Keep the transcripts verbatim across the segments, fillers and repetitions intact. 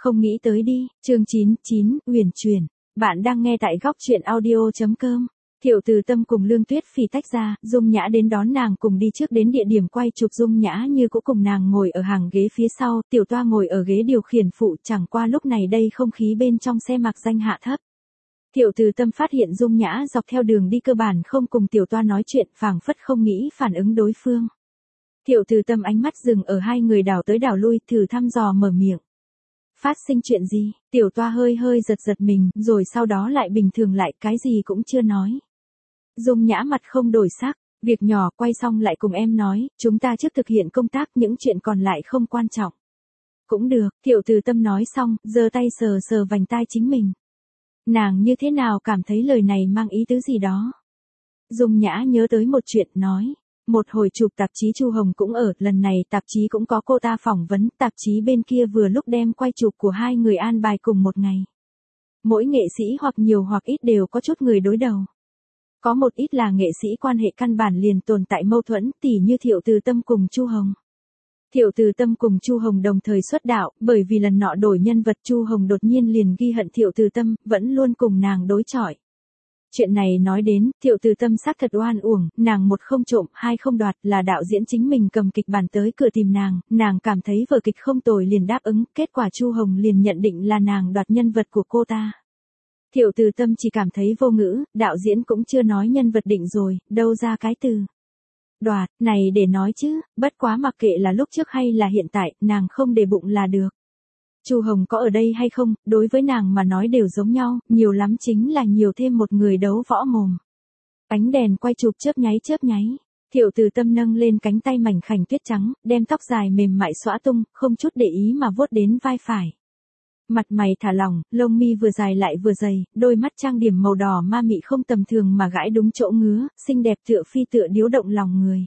Không nghĩ tới đi, chương chín mươi chín, Uyển Chuyển. Bạn đang nghe tại góc truyện audio chấm com. Thiệu Từ Tâm cùng Lương Tuyết Phỉ tách ra, Dung Nhã đến đón nàng cùng đi trước đến địa điểm quay chụp. Dung Nhã như cũ cùng nàng ngồi ở hàng ghế phía sau, Tiểu Toa ngồi ở ghế điều khiển phụ. Chẳng qua lúc này đây không khí bên trong xe mặc danh hạ thấp. Thiệu Từ Tâm phát hiện Dung Nhã dọc theo đường đi cơ bản không cùng Tiểu Toa nói chuyện, phảng phất không nghĩ phản ứng đối phương. Thiệu Từ Tâm ánh mắt dừng ở hai người đảo tới đảo lui, thử thăm dò mở miệng. Phát sinh chuyện gì? Tiểu Toa hơi hơi giật giật mình, rồi sau đó lại bình thường lại, cái gì cũng chưa nói. Dung Nhã mặt không đổi sắc, việc nhỏ, quay xong lại cùng em nói, chúng ta trước thực hiện công tác, những chuyện còn lại không quan trọng. Cũng được, Thiệu Từ Tâm nói xong, giơ tay sờ sờ vành tai chính mình. Nàng như thế nào cảm thấy lời này mang ý tứ gì đó. Dung Nhã nhớ tới một chuyện, nói. Một hồi chụp tạp chí Chu Hồng cũng ở, lần này tạp chí cũng có cô ta phỏng vấn, tạp chí bên kia vừa lúc đem quay chụp của hai người an bài cùng một ngày. Mỗi nghệ sĩ hoặc nhiều hoặc ít đều có chút người đối đầu. Có một ít là nghệ sĩ quan hệ căn bản liền tồn tại mâu thuẫn, tỉ như Thiệu Từ Tâm cùng Chu Hồng. Thiệu Từ Tâm cùng Chu Hồng đồng thời xuất đạo, bởi vì lần nọ đổi nhân vật Chu Hồng đột nhiên liền ghi hận Thiệu Từ Tâm, vẫn luôn cùng nàng đối chọi. Chuyện này nói đến, Thiệu Từ Tâm xác thật oan uổng, nàng một không trộm, hai không đoạt, là đạo diễn chính mình cầm kịch bản tới cửa tìm nàng, nàng cảm thấy vở kịch không tồi liền đáp ứng, kết quả Chu Hồng liền nhận định là nàng đoạt nhân vật của cô ta. Thiệu Từ Tâm chỉ cảm thấy vô ngữ, đạo diễn cũng chưa nói nhân vật định rồi, đâu ra cái từ đoạt này để nói chứ, bất quá mặc kệ là lúc trước hay là hiện tại, nàng không để bụng là được. Chu Hồng có ở đây hay không, đối với nàng mà nói đều giống nhau, nhiều lắm chính là nhiều thêm một người đấu võ mồm. Ánh đèn quay chụp chớp nháy chớp nháy. Thiệu Từ Tâm nâng lên cánh tay mảnh khảnh tuyết trắng, đem tóc dài mềm mại xõa tung, không chút để ý mà vuốt đến vai phải. Mặt mày thả lỏng, lông mi vừa dài lại vừa dày, đôi mắt trang điểm màu đỏ ma mị không tầm thường mà gãi đúng chỗ ngứa, xinh đẹp tựa phi tựa điếu động lòng người.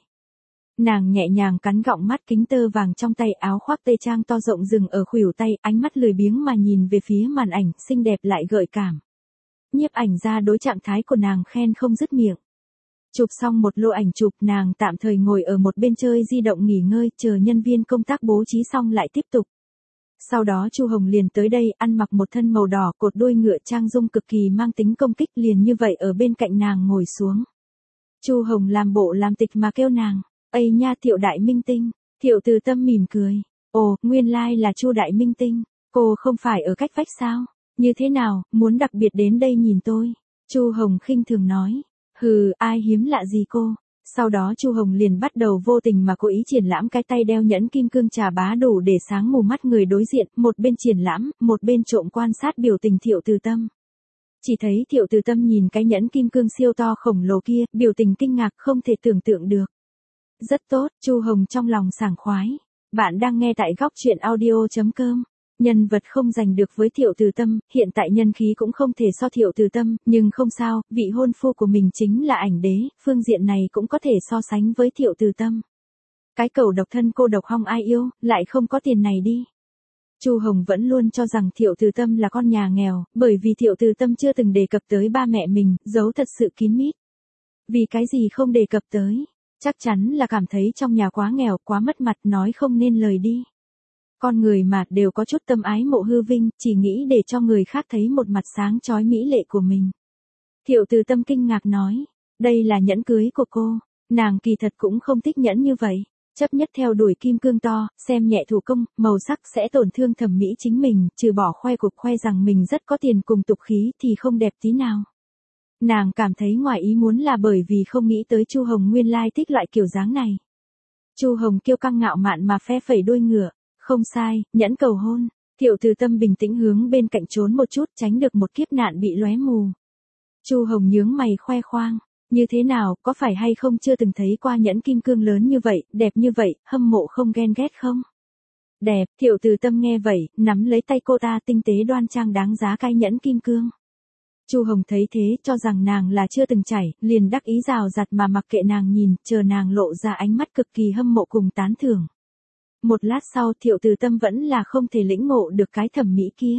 Nàng nhẹ nhàng cắn gọng mắt, kính tơ vàng trong tay, áo khoác tây trang to rộng dừng ở khuỷu tay, ánh mắt lười biếng mà nhìn về phía màn ảnh, xinh đẹp lại gợi cảm. Nhiếp ảnh ra đối trạng thái của nàng khen không dứt miệng. Chụp xong một lô ảnh chụp, nàng tạm thời ngồi ở một bên chơi di động nghỉ ngơi, chờ nhân viên công tác bố trí xong lại tiếp tục. Sau đó Chu Hồng liền tới đây, ăn mặc một thân màu đỏ, cột đuôi ngựa, trang dung cực kỳ mang tính công kích, liền như vậy ở bên cạnh nàng ngồi xuống. Chu Hồng làm bộ làm tịch mà kêu nàng. Ây nha, Thiệu đại minh tinh. Thiệu Từ Tâm mỉm cười. Ồ, nguyên lai like là Chu đại minh tinh. Cô không phải ở cách vách sao? Như thế nào, muốn đặc biệt đến đây nhìn tôi? Chu Hồng khinh thường nói. Hừ, ai hiếm lạ gì cô? Sau đó Chu Hồng liền bắt đầu vô tình mà cố ý triển lãm cái tay đeo nhẫn kim cương trà bá đủ để sáng mù mắt người đối diện, một bên triển lãm, một bên trộm quan sát biểu tình Thiệu Từ Tâm. Chỉ thấy Thiệu Từ Tâm nhìn cái nhẫn kim cương siêu to khổng lồ kia, biểu tình kinh ngạc không thể tưởng tượng được. Rất tốt, Chu Hồng trong lòng sảng khoái. Bạn đang nghe tại góc truyện audio chấm com. Nhân vật không giành được với Thiệu Từ Tâm, hiện tại nhân khí cũng không thể so Thiệu Từ Tâm, nhưng không sao, vị hôn phu của mình chính là ảnh đế, phương diện này cũng có thể so sánh với Thiệu Từ Tâm. Cái cầu độc thân cô độc hong ai yêu, lại không có tiền này đi. Chu Hồng vẫn luôn cho rằng Thiệu Từ Tâm là con nhà nghèo, bởi vì Thiệu Từ Tâm chưa từng đề cập tới ba mẹ mình, giấu thật sự kín mít. Vì cái gì không đề cập tới? Chắc chắn là cảm thấy trong nhà quá nghèo, quá mất mặt, nói không nên lời đi. Con người mà đều có chút tâm ái mộ hư vinh, chỉ nghĩ để cho người khác thấy một mặt sáng chói mỹ lệ của mình. Thiệu Từ Tâm kinh ngạc nói, đây là nhẫn cưới của cô, nàng kỳ thật cũng không thích nhẫn như vậy, chấp nhất theo đuổi kim cương to, xem nhẹ thủ công, màu sắc sẽ tổn thương thẩm mỹ chính mình, trừ bỏ khoe cục khoe rằng mình rất có tiền cùng tục khí thì không đẹp tí nào. Nàng cảm thấy ngoài ý muốn là bởi vì không nghĩ tới Chu Hồng nguyên lai thích loại kiểu dáng này. Chu Hồng kiêu căng ngạo mạn mà phe phẩy đuôi ngựa, không sai, nhẫn cầu hôn. Thiệu Từ Tâm bình tĩnh hướng bên cạnh trốn một chút, tránh được một kiếp nạn bị lóe mù. Chu Hồng nhướng mày khoe khoang, như thế nào, có phải hay không chưa từng thấy qua nhẫn kim cương lớn như vậy, đẹp như vậy, hâm mộ không ghen ghét không? Đẹp, Thiệu Từ Tâm nghe vậy, nắm lấy tay cô ta, tinh tế đoan trang đáng giá cái nhẫn kim cương. Chu Hồng thấy thế, cho rằng nàng là chưa từng chảy, liền đắc ý rào rạt mà mặc kệ nàng nhìn, chờ nàng lộ ra ánh mắt cực kỳ hâm mộ cùng tán thưởng. Một lát sau, Thiệu Từ Tâm vẫn là không thể lĩnh ngộ được cái thẩm mỹ kia.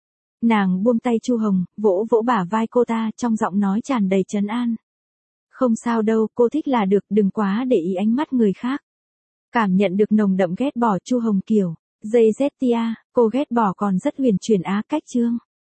Nàng buông tay Chu Hồng, vỗ vỗ bả vai cô ta, trong giọng nói tràn đầy trấn an. Không sao đâu, cô thích là được, đừng quá để ý ánh mắt người khác. Cảm nhận được nồng đậm ghét bỏ, Chu Hồng kiểu Dây Zetia, cô ghét bỏ còn rất huyền chuyển á cách chương.